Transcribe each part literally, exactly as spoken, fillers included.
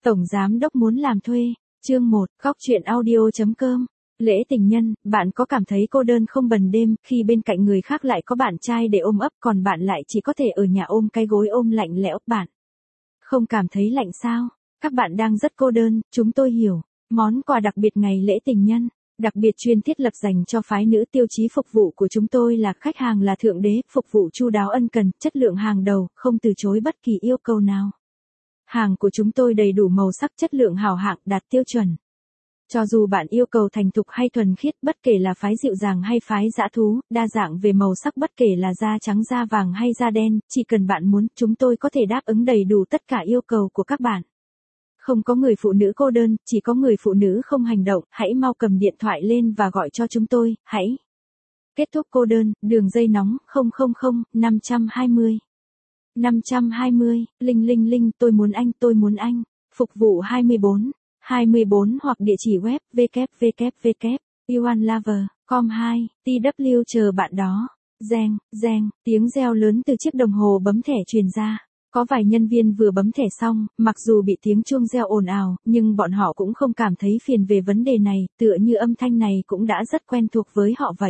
Tổng giám đốc muốn làm thuê. Chương một, góc truyện audio chấm com. Lễ tình nhân, bạn có cảm thấy cô đơn không bần đêm khi bên cạnh người khác lại có bạn trai để ôm ấp còn bạn lại chỉ có thể ở nhà ôm cái gối ôm lạnh lẽo, bạn không cảm thấy lạnh sao? Các bạn đang rất cô đơn, chúng tôi hiểu. Món quà đặc biệt ngày lễ tình nhân, đặc biệt chuyên thiết lập dành cho phái nữ. Tiêu chí phục vụ của chúng tôi là khách hàng là thượng đế, phục vụ chu đáo ân cần, chất lượng hàng đầu, không từ chối bất kỳ yêu cầu nào. Hàng của chúng tôi đầy đủ màu sắc, chất lượng hảo hạng, đạt tiêu chuẩn. Cho dù bạn yêu cầu thành thục hay thuần khiết, bất kể là phái dịu dàng hay phái dã thú, đa dạng về màu sắc, bất kể là da trắng, da vàng hay da đen, chỉ cần bạn muốn, chúng tôi có thể đáp ứng đầy đủ tất cả yêu cầu của các bạn. Không có người phụ nữ cô đơn, chỉ có người phụ nữ không hành động. Hãy mau cầm điện thoại lên và gọi cho chúng tôi. Hãy kết thúc cô đơn. Đường dây nóng không không không năm hai không năm hai không. Linh linh linh, tôi muốn anh, tôi muốn anh. Phục vụ hai mươi bốn hai mươi bốn hoặc địa chỉ web w w w chấm you one lover chấm com hai. tê vê chờ bạn đó. Reng, reng, tiếng reo lớn từ chiếc đồng hồ bấm thẻ truyền ra. Có vài nhân viên vừa bấm thẻ xong, mặc dù bị tiếng chuông reo ồn ào, nhưng bọn họ cũng không cảm thấy phiền về vấn đề này, tựa như âm thanh này cũng đã rất quen thuộc với họ vậy.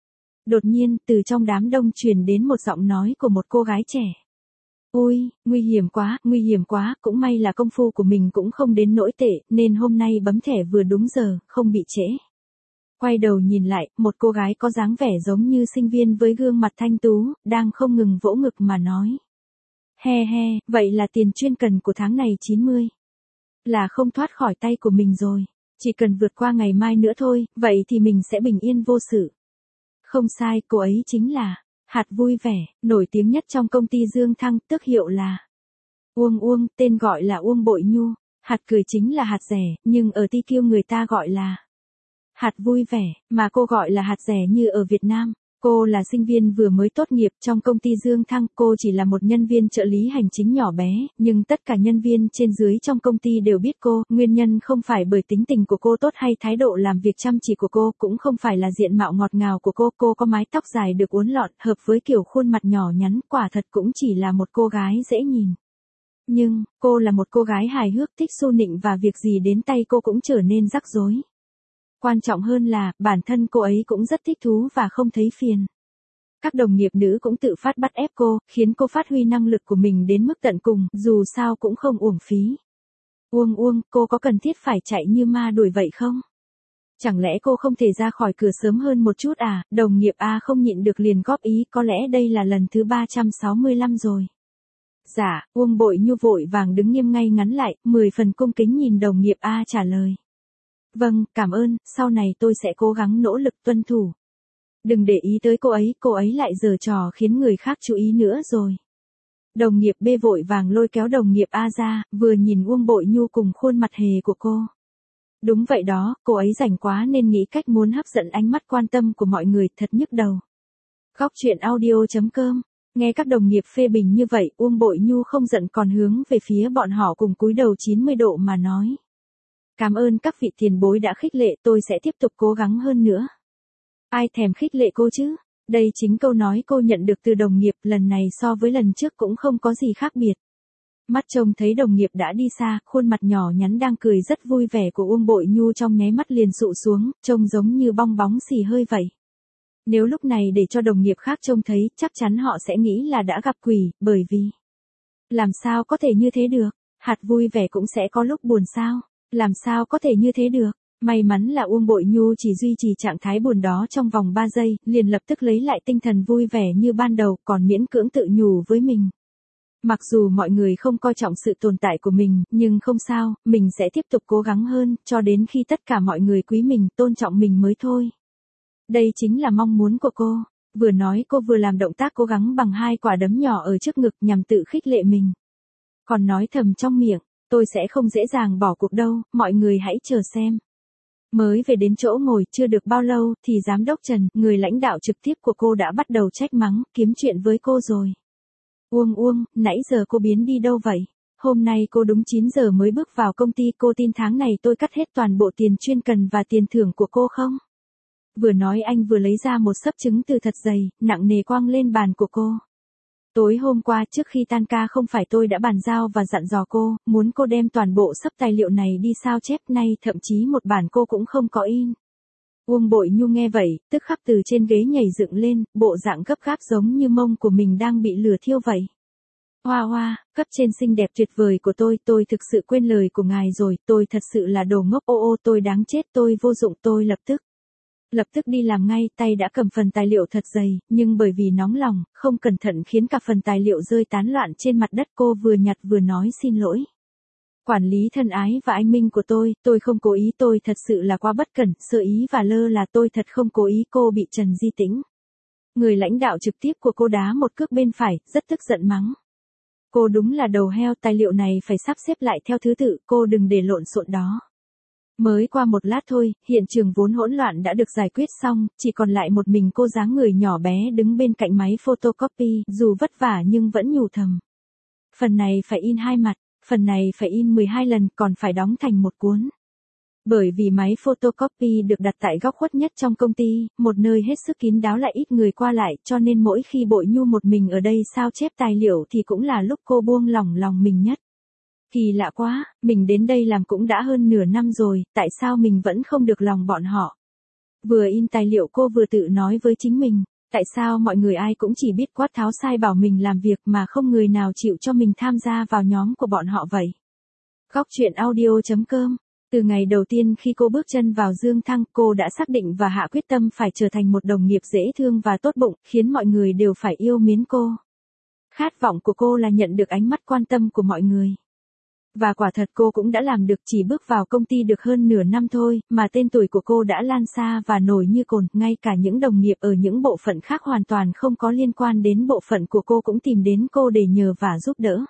Đột nhiên, từ trong đám đông truyền đến một giọng nói của một cô gái trẻ. Ôi, nguy hiểm quá, nguy hiểm quá, cũng may là công phu của mình cũng không đến nỗi tệ, nên hôm nay bấm thẻ vừa đúng giờ, không bị trễ. Quay đầu nhìn lại, một cô gái có dáng vẻ giống như sinh viên với gương mặt thanh tú, đang không ngừng vỗ ngực mà nói. He he, vậy là tiền chuyên cần của tháng này chín mươi. Là không thoát khỏi tay của mình rồi. Chỉ cần vượt qua ngày mai nữa thôi, vậy thì mình sẽ bình yên vô sự. Không sai, cô ấy chính là Hạt Vui Vẻ, nổi tiếng nhất trong công ty Dương Thăng, tước hiệu là Uông Uông, tên gọi là Uông Bội Nhu. Hạt cười chính là hạt rẻ, nhưng ở tê quy người ta gọi là Hạt Vui Vẻ, mà cô gọi là hạt rẻ như ở Việt Nam. Cô là sinh viên vừa mới tốt nghiệp trong công ty Dương Thăng, cô chỉ là một nhân viên trợ lý hành chính nhỏ bé, nhưng tất cả nhân viên trên dưới trong công ty đều biết cô, nguyên nhân không phải bởi tính tình của cô tốt hay thái độ làm việc chăm chỉ của cô, cũng không phải là diện mạo ngọt ngào của cô, cô có mái tóc dài được uốn lọn, hợp với kiểu khuôn mặt nhỏ nhắn, quả thật cũng chỉ là một cô gái dễ nhìn. Nhưng, cô là một cô gái hài hước, thích xu nịnh và việc gì đến tay cô cũng trở nên rắc rối. Quan trọng hơn là, bản thân cô ấy cũng rất thích thú và không thấy phiền. Các đồng nghiệp nữ cũng tự phát bắt ép cô, khiến cô phát huy năng lực của mình đến mức tận cùng, dù sao cũng không uổng phí. Uông Uông, cô có cần thiết phải chạy như ma đuổi vậy không? Chẳng lẽ cô không thể ra khỏi cửa sớm hơn một chút à? Đồng nghiệp A không nhịn được liền góp ý, có lẽ đây là lần thứ ba trăm sáu mươi lăm rồi. Dạ, Uông Bội Nhu vội vàng đứng nghiêm ngay ngắn lại, mười phần cung kính nhìn đồng nghiệp A trả lời. Vâng, cảm ơn, sau này tôi sẽ cố gắng nỗ lực tuân thủ. Đừng để ý tới cô ấy, cô ấy lại giở trò khiến người khác chú ý nữa rồi. Đồng nghiệp B vội vàng lôi kéo đồng nghiệp A ra, vừa nhìn Uông Bội Nhu cùng khuôn mặt hề của cô. Đúng vậy đó, cô ấy rảnh quá nên nghĩ cách muốn hấp dẫn ánh mắt quan tâm của mọi người, thật nhức đầu. Góc truyện audio chấm com. Nghe các đồng nghiệp phê bình như vậy, Uông Bội Nhu không giận còn hướng về phía bọn họ cùng cúi đầu chín mươi độ mà nói. Cảm ơn các vị tiền bối đã khích lệ, tôi sẽ tiếp tục cố gắng hơn nữa. Ai thèm khích lệ cô chứ? Đây chính câu nói cô nhận được từ đồng nghiệp, lần này so với lần trước cũng không có gì khác biệt. Mắt trông thấy đồng nghiệp đã đi xa, khuôn mặt nhỏ nhắn đang cười rất vui vẻ của Uông Bội Nhu trong nháy mắt liền sụ xuống, trông giống như bong bóng xì hơi vậy. Nếu lúc này để cho đồng nghiệp khác trông thấy, chắc chắn họ sẽ nghĩ là đã gặp quỷ, bởi vì làm sao có thể như thế được? Hạt Vui Vẻ cũng sẽ có lúc buồn sao? Làm sao có thể như thế được? May mắn là Uông Bội Nhu chỉ duy trì trạng thái buồn đó trong vòng ba giây, liền lập tức lấy lại tinh thần vui vẻ như ban đầu, còn miễn cưỡng tự nhủ với mình. Mặc dù mọi người không coi trọng sự tồn tại của mình, nhưng không sao, mình sẽ tiếp tục cố gắng hơn, cho đến khi tất cả mọi người quý mình, tôn trọng mình mới thôi. Đây chính là mong muốn của cô. Vừa nói cô vừa làm động tác cố gắng bằng hai quả đấm nhỏ ở trước ngực nhằm tự khích lệ mình. Còn nói thầm trong miệng. Tôi sẽ không dễ dàng bỏ cuộc đâu, mọi người hãy chờ xem. Mới về đến chỗ ngồi chưa được bao lâu thì giám đốc Trần, người lãnh đạo trực tiếp của cô đã bắt đầu trách mắng, kiếm chuyện với cô rồi. Uông Uông, nãy giờ cô biến đi đâu vậy? Hôm nay cô đúng chín giờ mới bước vào công ty, cô tin tháng này tôi cắt hết toàn bộ tiền chuyên cần và tiền thưởng của cô không? Vừa nói anh vừa lấy ra một xấp chứng từ thật dày, nặng nề quăng lên bàn của cô. Tối hôm qua trước khi tan ca không phải tôi đã bàn giao và dặn dò cô, muốn cô đem toàn bộ sấp tài liệu này đi sao chép, nay thậm chí một bản cô cũng không có in. Uông Bội Nhu nghe vậy, tức khắc từ trên ghế nhảy dựng lên, bộ dạng gấp gáp giống như mông của mình đang bị lửa thiêu vậy. Hoa hoa, cấp trên xinh đẹp tuyệt vời của tôi, tôi thực sự quên lời của ngài rồi, tôi thật sự là đồ ngốc, ô ô tôi đáng chết, tôi vô dụng, tôi lập tức. Lập tức đi làm ngay, tay đã cầm phần tài liệu thật dày, nhưng bởi vì nóng lòng, không cẩn thận khiến cả phần tài liệu rơi tán loạn trên mặt đất, cô vừa nhặt vừa nói xin lỗi. Quản lý thân ái và anh minh của tôi, tôi không cố ý, tôi thật sự là quá bất cẩn, sơ ý và lơ là, tôi thật không cố ý. Cô bị Trần Di Tĩnh, người lãnh đạo trực tiếp của cô, đá một cước bên phải, rất tức giận mắng. Cô đúng là đầu heo, tài liệu này phải sắp xếp lại theo thứ tự, cô đừng để lộn xộn đó. Mới qua một lát thôi, hiện trường vốn hỗn loạn đã được giải quyết xong, chỉ còn lại một mình cô dáng người nhỏ bé đứng bên cạnh máy photocopy, dù vất vả nhưng vẫn nhủ thầm. Phần này phải in hai mặt, phần này phải in mười hai lần, còn phải đóng thành một cuốn. Bởi vì máy photocopy được đặt tại góc khuất nhất trong công ty, một nơi hết sức kín đáo lại ít người qua lại, cho nên mỗi khi Bội Nhu một mình ở đây sao chép tài liệu thì cũng là lúc cô buông lỏng lòng mình nhất. Kỳ lạ quá, mình đến đây làm cũng đã hơn nửa năm rồi, tại sao mình vẫn không được lòng bọn họ? Vừa in tài liệu cô vừa tự nói với chính mình, tại sao mọi người ai cũng chỉ biết quát tháo sai bảo mình làm việc mà không người nào chịu cho mình tham gia vào nhóm của bọn họ vậy? Góc truyện audio chấm com. Từ ngày đầu tiên khi cô bước chân vào Dương Thăng, cô đã xác định và hạ quyết tâm phải trở thành một đồng nghiệp dễ thương và tốt bụng, khiến mọi người đều phải yêu mến cô. Khát vọng của cô là nhận được ánh mắt quan tâm của mọi người. Và quả thật cô cũng đã làm được, chỉ bước vào công ty được hơn nửa năm thôi, mà tên tuổi của cô đã lan xa và nổi như cồn, ngay cả những đồng nghiệp ở những bộ phận khác hoàn toàn không có liên quan đến bộ phận của cô cũng tìm đến cô để nhờ và giúp đỡ.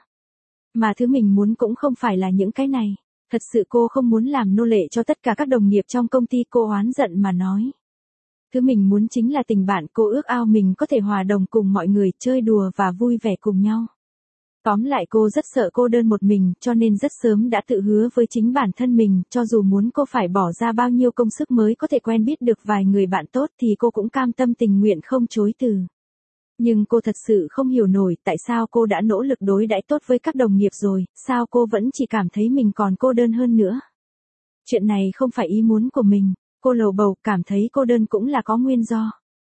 Mà thứ mình muốn cũng không phải là những cái này. Thật sự cô không muốn làm nô lệ cho tất cả các đồng nghiệp trong công ty, cô oán giận mà nói. Thứ mình muốn chính là tình bạn, cô ước ao mình có thể hòa đồng cùng mọi người, chơi đùa và vui vẻ cùng nhau. Tóm lại cô rất sợ cô đơn một mình, cho nên rất sớm đã tự hứa với chính bản thân mình, cho dù muốn cô phải bỏ ra bao nhiêu công sức mới có thể quen biết được vài người bạn tốt thì cô cũng cam tâm tình nguyện không chối từ. Nhưng cô thật sự không hiểu nổi tại sao cô đã nỗ lực đối đãi tốt với các đồng nghiệp rồi, sao cô vẫn chỉ cảm thấy mình còn cô đơn hơn nữa. Chuyện này không phải ý muốn của mình, cô lầu bầu cảm thấy cô đơn cũng là có nguyên do.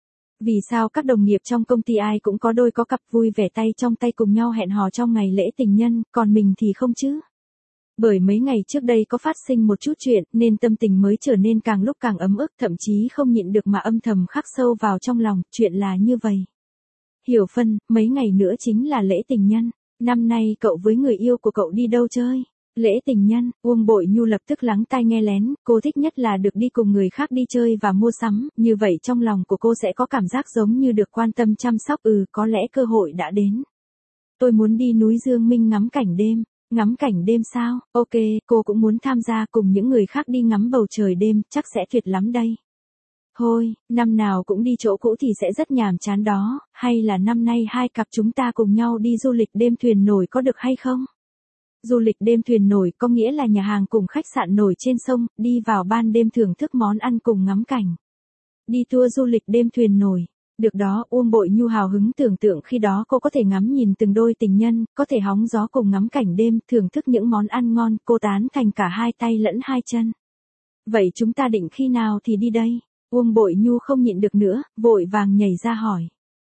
Vì sao các đồng nghiệp trong công ty ai cũng có đôi có cặp vui vẻ tay trong tay cùng nhau hẹn hò trong ngày lễ tình nhân, còn mình thì không chứ? Bởi mấy ngày trước đây có phát sinh một chút chuyện nên tâm tình mới trở nên càng lúc càng ấm ức, thậm chí không nhịn được mà âm thầm khắc sâu vào trong lòng, chuyện là như vậy. Hiểu Phân, mấy ngày nữa chính là lễ tình nhân, năm nay cậu với người yêu của cậu đi đâu chơi? Lễ tình nhân, Uông Bội Nhu lập tức lắng tai nghe lén, cô thích nhất là được đi cùng người khác đi chơi và mua sắm, như vậy trong lòng của cô sẽ có cảm giác giống như được quan tâm chăm sóc, ừ có lẽ cơ hội đã đến. Tôi muốn đi núi Dương Minh ngắm cảnh đêm, ngắm cảnh đêm sao, ok, cô cũng muốn tham gia cùng những người khác đi ngắm bầu trời đêm, chắc sẽ tuyệt lắm đây. Thôi, năm nào cũng đi chỗ cũ thì sẽ rất nhàm chán đó, hay là năm nay hai cặp chúng ta cùng nhau đi du lịch đêm thuyền nổi có được hay không? Du lịch đêm thuyền nổi có nghĩa là nhà hàng cùng khách sạn nổi trên sông, đi vào ban đêm thưởng thức món ăn cùng ngắm cảnh. Đi tour du lịch đêm thuyền nổi. Được đó, Uông Bội Nhu hào hứng tưởng tượng khi đó cô có thể ngắm nhìn từng đôi tình nhân, có thể hóng gió cùng ngắm cảnh đêm, thưởng thức những món ăn ngon, cô tán thành cả hai tay lẫn hai chân. Vậy chúng ta định khi nào thì đi đây? Uông Bội Nhu không nhịn được nữa, vội vàng nhảy ra hỏi.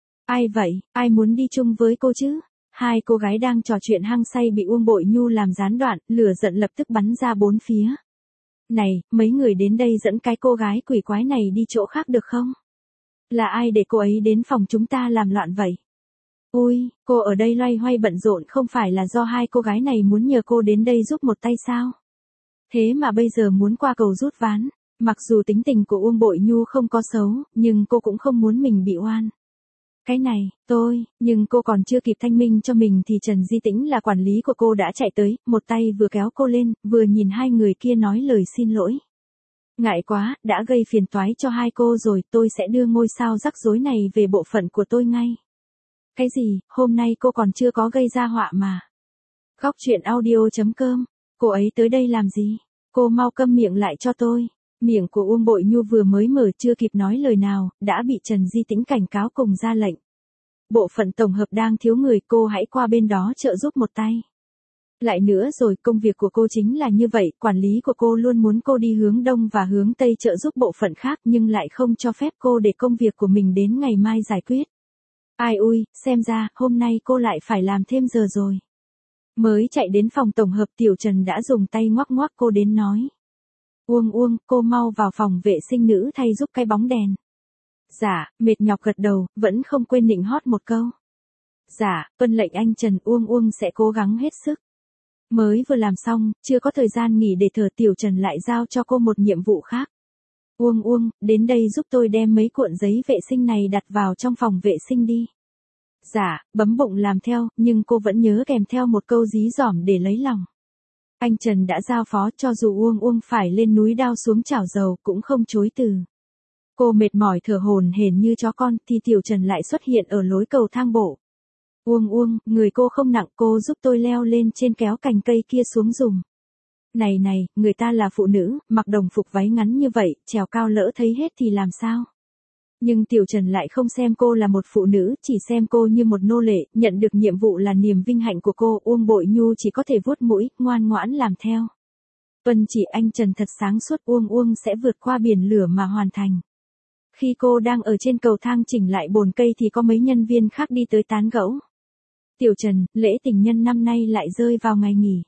Ai vậy, ai muốn đi chung với cô chứ? Hai cô gái đang trò chuyện hăng say bị Uông Bội Nhu làm gián đoạn, lửa giận lập tức bắn ra bốn phía. Này, mấy người đến đây dẫn cái cô gái quỷ quái này đi chỗ khác được không? Là ai để cô ấy đến phòng chúng ta làm loạn vậy? Ui, cô ở đây loay hoay bận rộn không phải là do hai cô gái này muốn nhờ cô đến đây giúp một tay sao? Thế mà bây giờ muốn qua cầu rút ván. Mặc dù tính tình của Uông Bội Nhu không có xấu, nhưng cô cũng không muốn mình bị oan. Cái này, tôi, nhưng cô còn chưa kịp thanh minh cho mình thì Trần Di Tĩnh là quản lý của cô đã chạy tới, một tay vừa kéo cô lên, vừa nhìn hai người kia nói lời xin lỗi. Ngại quá, đã gây phiền toái cho hai cô rồi, tôi sẽ đưa ngôi sao rắc rối này về bộ phận của tôi ngay. Cái gì, hôm nay cô còn chưa có gây ra họa mà. Góc truyện audio chấm com, cô ấy tới đây làm gì? Cô mau câm miệng lại cho tôi. Miệng của Uông Bội Nhu vừa mới mở chưa kịp nói lời nào, đã bị Trần Di Tĩnh cảnh cáo cùng ra lệnh. bộ phận tổng hợp đang thiếu người, cô hãy qua bên đó trợ giúp một tay. Lại nữa rồi, công việc của cô chính là như vậy, quản lý của cô luôn muốn cô đi hướng đông và hướng tây trợ giúp bộ phận khác nhưng lại không cho phép cô để công việc của mình đến ngày mai giải quyết. Ai ui, xem ra, hôm nay cô lại phải làm thêm giờ rồi. Mới chạy đến phòng tổng hợp Tiểu Trần đã dùng tay ngoắc ngoắc cô đến nói. Uông Uông, cô mau vào phòng vệ sinh nữ thay giúp cái bóng đèn. Dạ, mệt nhọc gật đầu, vẫn không quên nịnh hót một câu. Dạ, tuân lệnh anh Trần. Uông Uông sẽ cố gắng hết sức. Mới vừa làm xong, chưa có thời gian nghỉ để thở, Tiểu Trần lại giao cho cô một nhiệm vụ khác. Uông Uông, đến đây giúp tôi đem mấy cuộn giấy vệ sinh này đặt vào trong phòng vệ sinh đi. Dạ, bấm bụng làm theo, nhưng cô vẫn nhớ kèm theo một câu dí dỏm để lấy lòng. Anh Trần đã giao phó, cho dù Uông Uông phải lên núi đao xuống chảo dầu cũng không chối từ. Cô mệt mỏi thở hổn hển như chó con thì Tiểu Trần lại xuất hiện ở lối cầu thang bộ. Uông Uông, người cô không nặng, cô giúp tôi leo lên trên kéo cành cây kia xuống dùm. Này này, người ta là phụ nữ, mặc đồng phục váy ngắn như vậy, trèo cao lỡ thấy hết thì làm sao? Nhưng Tiểu Trần lại không xem cô là một phụ nữ, chỉ xem cô như một nô lệ, nhận được nhiệm vụ là niềm vinh hạnh của cô. Uông Bội Nhu chỉ có thể vuốt mũi, ngoan ngoãn làm theo. Tuân chỉ anh Trần thật sáng suốt, Uông Uông sẽ vượt qua biển lửa mà hoàn thành. Khi cô đang ở trên cầu thang chỉnh lại bồn cây thì có mấy nhân viên khác đi tới tán gẫu. Tiểu Trần, lễ tình nhân năm nay lại rơi vào ngày nghỉ.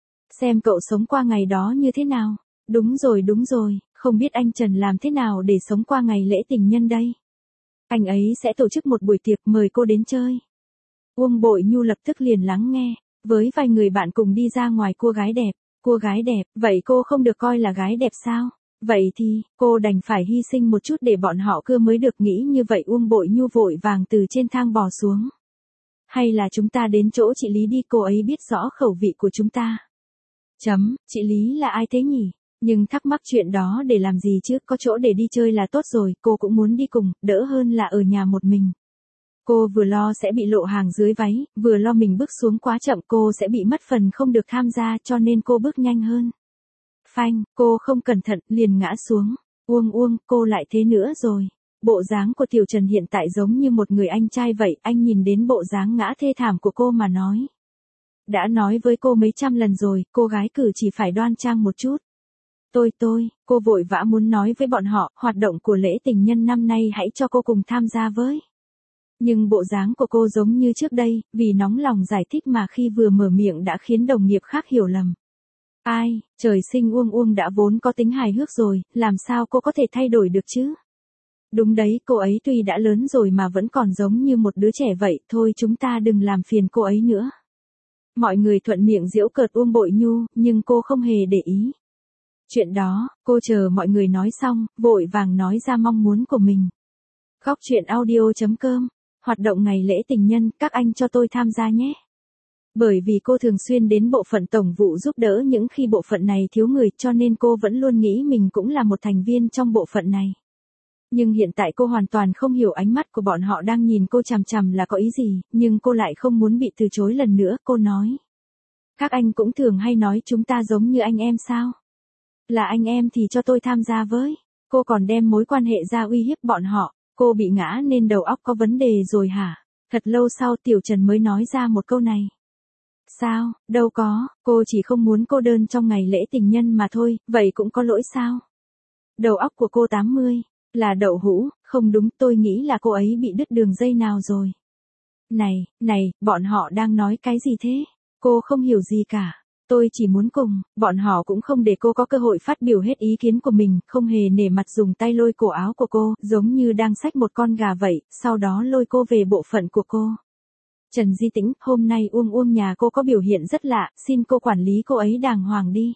Xem cậu sống qua ngày đó như thế nào? Đúng rồi đúng rồi, không biết anh Trần làm thế nào để sống qua ngày lễ tình nhân đây? Anh ấy sẽ tổ chức một buổi tiệc mời cô đến chơi. Uông Bội Nhu lập tức liền lắng nghe, với vài người bạn cùng đi ra ngoài. Cô gái đẹp, cô gái đẹp, vậy cô không được coi là gái đẹp sao? Vậy thì, cô đành phải hy sinh một chút để bọn họ cưa mới được. Nghĩ như vậy Uông Bội Nhu vội vàng từ trên thang bò xuống. Hay là chúng ta đến chỗ chị Lý đi, cô ấy biết rõ khẩu vị của chúng ta. Chấm, chị Lý là ai thế nhỉ? Nhưng thắc mắc chuyện đó để làm gì chứ, có chỗ để đi chơi là tốt rồi, cô cũng muốn đi cùng, đỡ hơn là ở nhà một mình. Cô vừa lo sẽ bị lộ hàng dưới váy, vừa lo mình bước xuống quá chậm cô sẽ bị mất phần không được tham gia, cho nên cô bước nhanh hơn. Phanh, cô không cẩn thận, liền ngã xuống. Uông Uông, cô lại thế nữa rồi. Bộ dáng của Tiểu Trần hiện tại giống như một người anh trai vậy, anh nhìn đến bộ dáng ngã thê thảm của cô mà nói. Đã nói với cô mấy trăm lần rồi, cô gái cử chỉ phải đoan trang một chút. Tôi tôi, cô vội vã muốn nói với bọn họ, hoạt động của lễ tình nhân năm nay hãy cho cô cùng tham gia với. Nhưng bộ dáng của cô giống như trước đây, vì nóng lòng giải thích mà khi vừa mở miệng đã khiến đồng nghiệp khác hiểu lầm. Ai, trời sinh Uông Uông đã vốn có tính hài hước rồi, làm sao cô có thể thay đổi được chứ? Đúng đấy, cô ấy tuy đã lớn rồi mà vẫn còn giống như một đứa trẻ vậy, thôi chúng ta đừng làm phiền cô ấy nữa. Mọi người thuận miệng giễu cợt Uông Bội Nhu, nhưng cô không hề để ý. Chuyện đó, cô chờ mọi người nói xong, vội vàng nói ra mong muốn của mình. Góc truyện audio chấm com, hoạt động ngày lễ tình nhân, các anh cho tôi tham gia nhé. Bởi vì cô thường xuyên đến bộ phận tổng vụ giúp đỡ những khi bộ phận này thiếu người, cho nên cô vẫn luôn nghĩ mình cũng là một thành viên trong bộ phận này. Nhưng hiện tại cô hoàn toàn không hiểu ánh mắt của bọn họ đang nhìn cô chằm chằm là có ý gì, nhưng cô lại không muốn bị từ chối lần nữa, cô nói. Các anh cũng thường hay nói chúng ta giống như anh em sao? Là anh em thì cho tôi tham gia với. Cô còn đem mối quan hệ ra uy hiếp bọn họ, cô bị ngã nên đầu óc có vấn đề rồi hả? Thật lâu sau Tiểu Trần mới nói ra một câu này. Sao, đâu có, cô chỉ không muốn cô đơn trong ngày lễ tình nhân mà thôi, vậy cũng có lỗi sao? Đầu óc của cô tám mươi, là đậu hũ, không đúng, tôi nghĩ là cô ấy bị đứt đường dây nào rồi. Này, này, bọn họ đang nói cái gì thế? Cô không hiểu gì cả. Tôi chỉ muốn cùng, bọn họ cũng không để cô có cơ hội phát biểu hết ý kiến của mình, không hề nể mặt dùng tay lôi cổ áo của cô, giống như đang xách một con gà vậy, sau đó lôi cô về bộ phận của cô. Trần Di Tĩnh, hôm nay Uông Uông nhà cô có biểu hiện rất lạ, xin cô quản lý cô ấy đàng hoàng đi.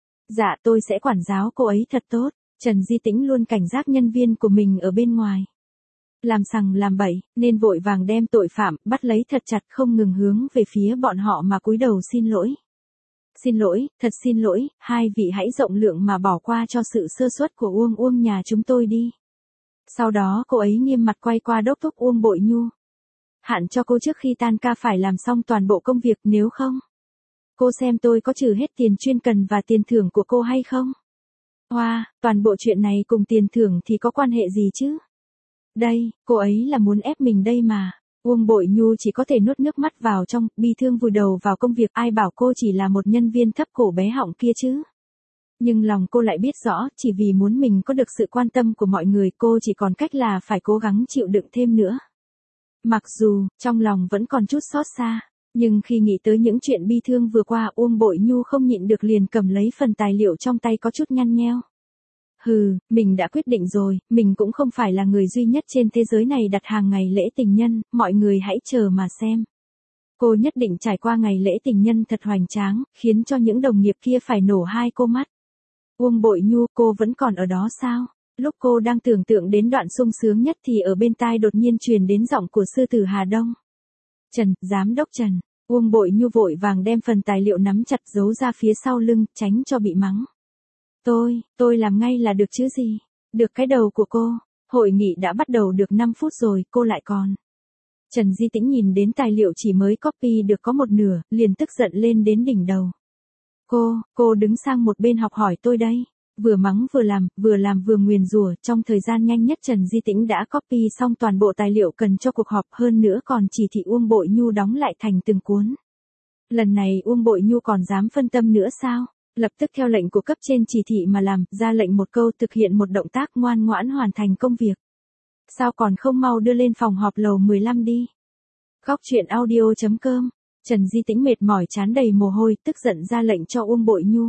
Dạ tôi sẽ quản giáo cô ấy thật tốt. Trần Di Tĩnh luôn cảnh giác nhân viên của mình ở bên ngoài. Làm sằng làm bậy, nên vội vàng đem tội phạm, bắt lấy thật chặt không ngừng hướng về phía bọn họ mà cúi đầu xin lỗi. Xin lỗi, thật xin lỗi, hai vị hãy rộng lượng mà bỏ qua cho sự sơ suất của Uông Uông nhà chúng tôi đi. Sau đó cô ấy nghiêm mặt quay qua đốc thúc Uông Bội Nhu. Hạn cho cô trước khi tan ca phải làm xong toàn bộ công việc, nếu không. Cô xem tôi có trừ hết tiền chuyên cần và tiền thưởng của cô hay không? Hoa, wow, toàn bộ chuyện này cùng tiền thưởng thì có quan hệ gì chứ? Đây, cô ấy là muốn ép mình đây mà. Uông Bội Nhu chỉ có thể nuốt nước mắt vào trong, bi thương vùi đầu vào công việc, ai bảo cô chỉ là một nhân viên thấp cổ bé họng kia chứ. Nhưng lòng cô lại biết rõ, chỉ vì muốn mình có được sự quan tâm của mọi người, cô chỉ còn cách là phải cố gắng chịu đựng thêm nữa. Mặc dù, trong lòng vẫn còn chút xót xa, nhưng khi nghĩ tới những chuyện bi thương vừa qua, Uông Bội Nhu không nhịn được liền cầm lấy phần tài liệu trong tay có chút nhăn nheo. Hừ, mình đã quyết định rồi, mình cũng không phải là người duy nhất trên thế giới này đặt hàng ngày lễ tình nhân, mọi người hãy chờ mà xem. Cô nhất định trải qua ngày lễ tình nhân thật hoành tráng, khiến cho những đồng nghiệp kia phải nổ hai cô mắt. Uông Bội Nhu, cô vẫn còn ở đó sao? Lúc cô đang tưởng tượng đến đoạn sung sướng nhất thì ở bên tai đột nhiên truyền đến giọng của sư tử Hà Đông. Trần, giám đốc Trần. Uông Bội Nhu vội vàng đem phần tài liệu nắm chặt giấu ra phía sau lưng, tránh cho bị mắng. Tôi, tôi làm ngay là được chứ gì? Được cái đầu của cô. Hội nghị đã bắt đầu được năm phút rồi, cô lại còn. Trần Di Tĩnh nhìn đến tài liệu chỉ mới copy được có một nửa, liền tức giận lên đến đỉnh đầu. Cô, cô đứng sang một bên học hỏi tôi đây. Vừa mắng vừa làm, vừa làm vừa nguyền rủa, trong thời gian nhanh nhất Trần Di Tĩnh đã copy xong toàn bộ tài liệu cần cho cuộc họp, hơn nữa còn chỉ thị Uông Bội Nhu đóng lại thành từng cuốn. Lần này Uông Bội Nhu còn dám phân tâm nữa sao? Lập tức theo lệnh của cấp trên chỉ thị mà làm, ra lệnh một câu thực hiện một động tác ngoan ngoãn hoàn thành công việc. Sao còn không mau đưa lên phòng họp lầu mười lăm đi? Góc truyện audio chấm com. Trần Di Tĩnh mệt mỏi trán đầy mồ hôi, tức giận ra lệnh cho Uông Bội Nhu.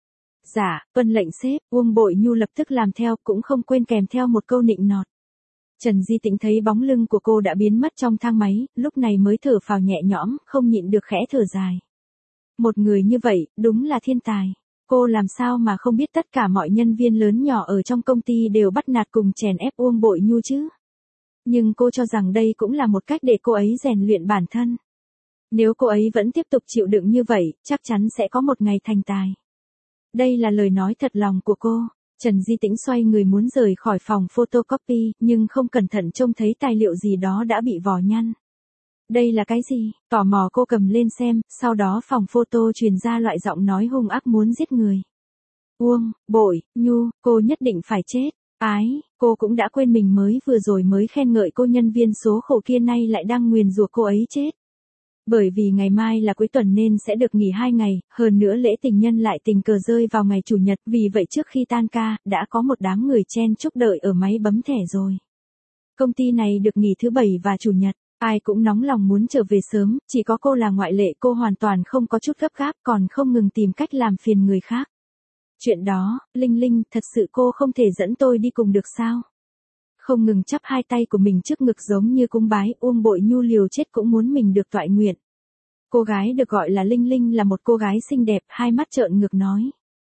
Dạ, tuân lệnh sếp. Uông Bội Nhu lập tức làm theo, cũng không quên kèm theo một câu nịnh nọt. Trần Di Tĩnh thấy bóng lưng của cô đã biến mất trong thang máy, lúc này mới thở phào nhẹ nhõm, không nhịn được khẽ thở dài. Một người như vậy, đúng là thiên tài. Cô làm sao mà không biết tất cả mọi nhân viên lớn nhỏ ở trong công ty đều bắt nạt cùng chèn ép Uông Bội Nhu chứ? Nhưng cô cho rằng đây cũng là một cách để cô ấy rèn luyện bản thân. Nếu cô ấy vẫn tiếp tục chịu đựng như vậy, chắc chắn sẽ có một ngày thành tài. Đây là lời nói thật lòng của cô. Trần Di Tĩnh xoay người muốn rời khỏi phòng photocopy, nhưng không cẩn thận trông thấy tài liệu gì đó đã bị vò nhăn. Đây là cái gì? Tò mò cô cầm lên xem, sau đó phòng photo truyền ra loại giọng nói hung ác muốn giết người. Uông, Bội, Nhu, cô nhất định phải chết. Ái, cô cũng đã quên mình mới vừa rồi mới khen ngợi cô nhân viên số khổ kia nay lại đang nguyền rủa cô ấy chết. Bởi vì ngày mai là cuối tuần nên sẽ được nghỉ hai ngày, hơn nữa lễ tình nhân lại tình cờ rơi vào ngày chủ nhật, vì vậy trước khi tan ca, đã có một đám người chen chúc đợi ở máy bấm thẻ rồi. Công ty này được nghỉ thứ bảy và chủ nhật, ai cũng nóng lòng muốn trở về sớm, chỉ có cô là ngoại lệ, cô hoàn toàn không có chút gấp gáp, còn không ngừng tìm cách làm phiền người khác. Chuyện đó, Linh Linh, thật sự cô không thể dẫn tôi đi cùng được sao? Không ngừng chắp hai tay của mình trước ngực giống như cúng bái, Uông Bội Nhu liều chết cũng muốn mình được toại nguyện. Cô gái được gọi là Linh Linh là một cô gái xinh đẹp, hai mắt trợn ngược nói.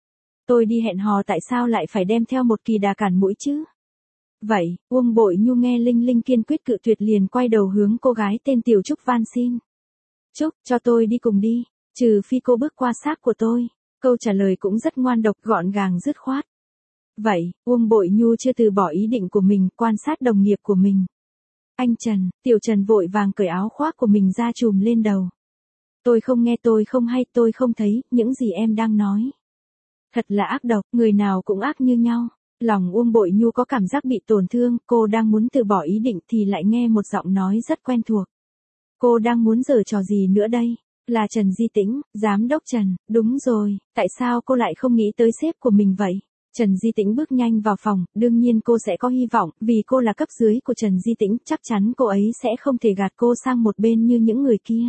Tôi đi hẹn hò tại sao lại phải đem theo một kỳ đà cản mũi chứ? Vậy, Uông Bội Nhu nghe Linh Linh kiên quyết cự tuyệt liền quay đầu hướng cô gái tên Tiểu Trúc van xin. Trúc, cho tôi đi cùng đi, trừ phi cô bước qua xác của tôi. Câu trả lời cũng rất ngoan độc, gọn gàng dứt khoát. Vậy, Uông Bội Nhu chưa từ bỏ ý định của mình, quan sát đồng nghiệp của mình. Anh Trần, Tiểu Trần vội vàng cởi áo khoác của mình ra trùm lên đầu. Tôi không nghe, tôi không hay, tôi không thấy, những gì em đang nói. Thật là ác độc, người nào cũng ác như nhau. Lòng Uông Bội Nhu có cảm giác bị tổn thương, cô đang muốn từ bỏ ý định thì lại nghe một giọng nói rất quen thuộc. Cô đang muốn giở trò gì nữa đây? Là Trần Di Tĩnh, giám đốc Trần, đúng rồi, tại sao cô lại không nghĩ tới sếp của mình vậy? Trần Di Tĩnh bước nhanh vào phòng, đương nhiên cô sẽ có hy vọng, vì cô là cấp dưới của Trần Di Tĩnh, chắc chắn cô ấy sẽ không thể gạt cô sang một bên như những người kia.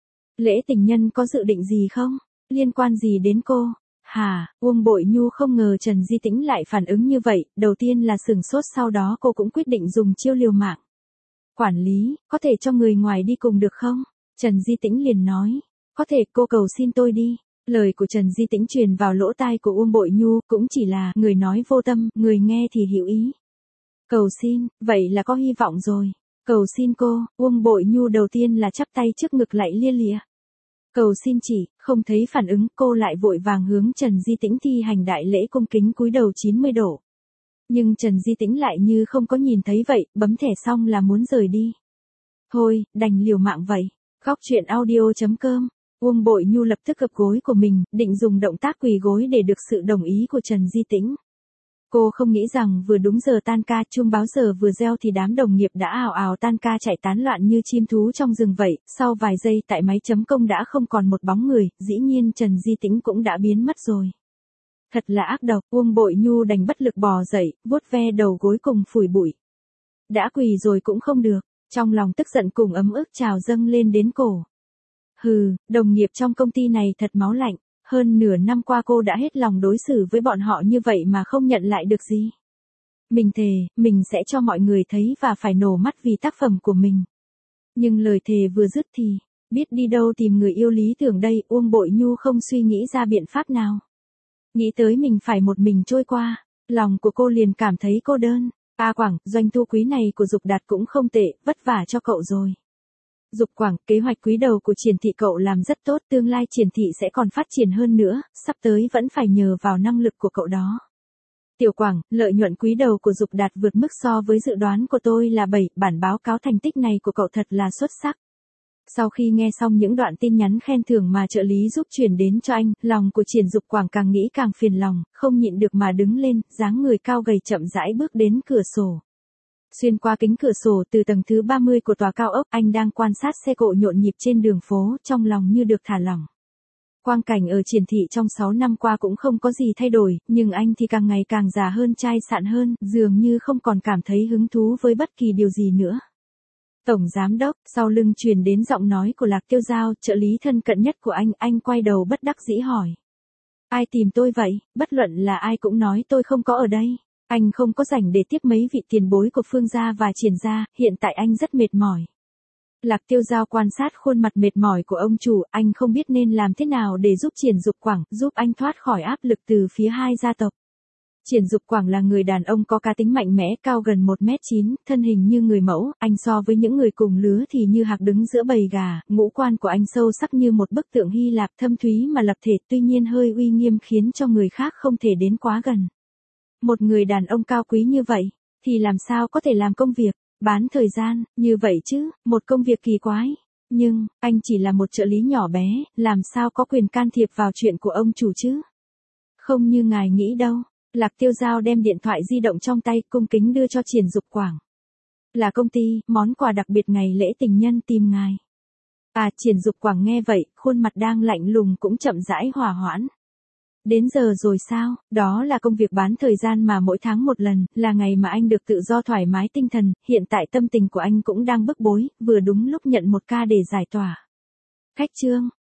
Lễ tình nhân có dự định gì không? Liên quan gì đến cô? Hà, Uông Bội Nhu không ngờ Trần Di Tĩnh lại phản ứng như vậy, đầu tiên là sửng sốt, sau đó cô cũng quyết định dùng chiêu liều mạng. Quản lý, có thể cho người ngoài đi cùng được không? Trần Di Tĩnh liền nói, có thể, cô cầu xin tôi đi. Lời của Trần Di Tĩnh truyền vào lỗ tai của Uông Bội Nhu, cũng chỉ là người nói vô tâm, người nghe thì hiểu ý. Cầu xin, vậy là có hy vọng rồi. Cầu xin cô, Uông Bội Nhu đầu tiên là chắp tay trước ngực lại lia lịa. Cầu xin chỉ, không thấy phản ứng, cô lại vội vàng hướng Trần Di Tĩnh thi hành đại lễ cung kính cúi đầu chín mươi độ. Nhưng Trần Di Tĩnh lại như không có nhìn thấy vậy, bấm thẻ xong là muốn rời đi. Thôi, đành liều mạng vậy. Góc truyện audio chấm com. Uông Bội Nhu lập tức gập gối của mình, định dùng động tác quỳ gối để được sự đồng ý của Trần Di Tĩnh. Cô không nghĩ rằng vừa đúng giờ tan ca, chuông báo giờ vừa reo thì đám đồng nghiệp đã ào ào tan ca chạy tán loạn như chim thú trong rừng vậy. Sau vài giây tại máy chấm công đã không còn một bóng người, dĩ nhiên Trần Di Tĩnh cũng đã biến mất rồi. Thật là ác độc, Uông Bội Nhu đành bất lực bò dậy, vuốt ve đầu gối cùng phủi bụi. Đã quỳ rồi cũng không được, trong lòng tức giận cùng ấm ức trào dâng lên đến cổ. Hừ, đồng nghiệp trong công ty này thật máu lạnh, hơn nửa năm qua cô đã hết lòng đối xử với bọn họ như vậy mà không nhận lại được gì. Mình thề, mình sẽ cho mọi người thấy và phải nổ mắt vì tác phẩm của mình. Nhưng lời thề vừa dứt thì, biết đi đâu tìm người yêu lý tưởng đây, Uông Bội Nhu không suy nghĩ ra biện pháp nào. Nghĩ tới mình phải một mình trôi qua, lòng của cô liền cảm thấy cô đơn. A Quảng, doanh thu quý này của Dục Đạt cũng không tệ, vất vả cho cậu rồi. Dục Quảng, kế hoạch quý đầu của Triển thị cậu làm rất tốt, tương lai Triển thị sẽ còn phát triển hơn nữa, sắp tới vẫn phải nhờ vào năng lực của cậu đó. Tiểu Quảng, lợi nhuận quý đầu của Dục Đạt vượt mức so với dự đoán của tôi là bảy, bản báo cáo thành tích này của cậu thật là xuất sắc. Sau khi nghe xong những đoạn tin nhắn khen thưởng mà trợ lý giúp truyền đến cho anh, lòng của Triển Dục Quảng càng nghĩ càng phiền lòng, không nhịn được mà đứng lên, dáng người cao gầy chậm rãi bước đến cửa sổ. Xuyên qua kính cửa sổ từ tầng thứ ba mươi của tòa cao ốc, anh đang quan sát xe cộ nhộn nhịp trên đường phố, trong lòng như được thả lỏng. Quang cảnh ở Triển thị trong sáu năm qua cũng không có gì thay đổi, nhưng anh thì càng ngày càng già hơn, chai sạn hơn, dường như không còn cảm thấy hứng thú với bất kỳ điều gì nữa. Tổng giám đốc, sau lưng truyền đến giọng nói của Lạc Tiêu Giao, trợ lý thân cận nhất của anh, anh quay đầu bất đắc dĩ hỏi. Ai tìm tôi vậy, bất luận là ai cũng nói tôi không có ở đây. Anh không có rảnh để tiếp mấy vị tiền bối của Phương gia và Triển gia, hiện tại anh rất mệt mỏi. Lạc Tiêu Giao quan sát khuôn mặt mệt mỏi của ông chủ, anh không biết nên làm thế nào để giúp Triển Dục Quảng, giúp anh thoát khỏi áp lực từ phía hai gia tộc. Triển Dục Quảng là người đàn ông có cá tính mạnh mẽ, cao gần một mét chín, thân hình như người mẫu, anh so với những người cùng lứa thì như hạc đứng giữa bầy gà, ngũ quan của anh sâu sắc như một bức tượng Hy Lạp, thâm thúy mà lập thể, tuy nhiên hơi uy nghiêm khiến cho người khác không thể đến quá gần. Một người đàn ông cao quý như vậy, thì làm sao có thể làm công việc bán thời gian như vậy chứ, một công việc kỳ quái. Nhưng, anh chỉ là một trợ lý nhỏ bé, làm sao có quyền can thiệp vào chuyện của ông chủ chứ? Không như ngài nghĩ đâu. Lạc Tiêu Giao đem điện thoại di động trong tay, cung kính đưa cho Triển Dục Quảng. Là công ty, món quà đặc biệt ngày lễ tình nhân tìm ngài. À, Triển Dục Quảng nghe vậy, khuôn mặt đang lạnh lùng cũng chậm rãi hòa hoãn. Đến giờ rồi sao, đó là công việc bán thời gian mà mỗi tháng một lần, là ngày mà anh được tự do thoải mái tinh thần, hiện tại tâm tình của anh cũng đang bức bối, vừa đúng lúc nhận một ca để giải tỏa. Khách trương,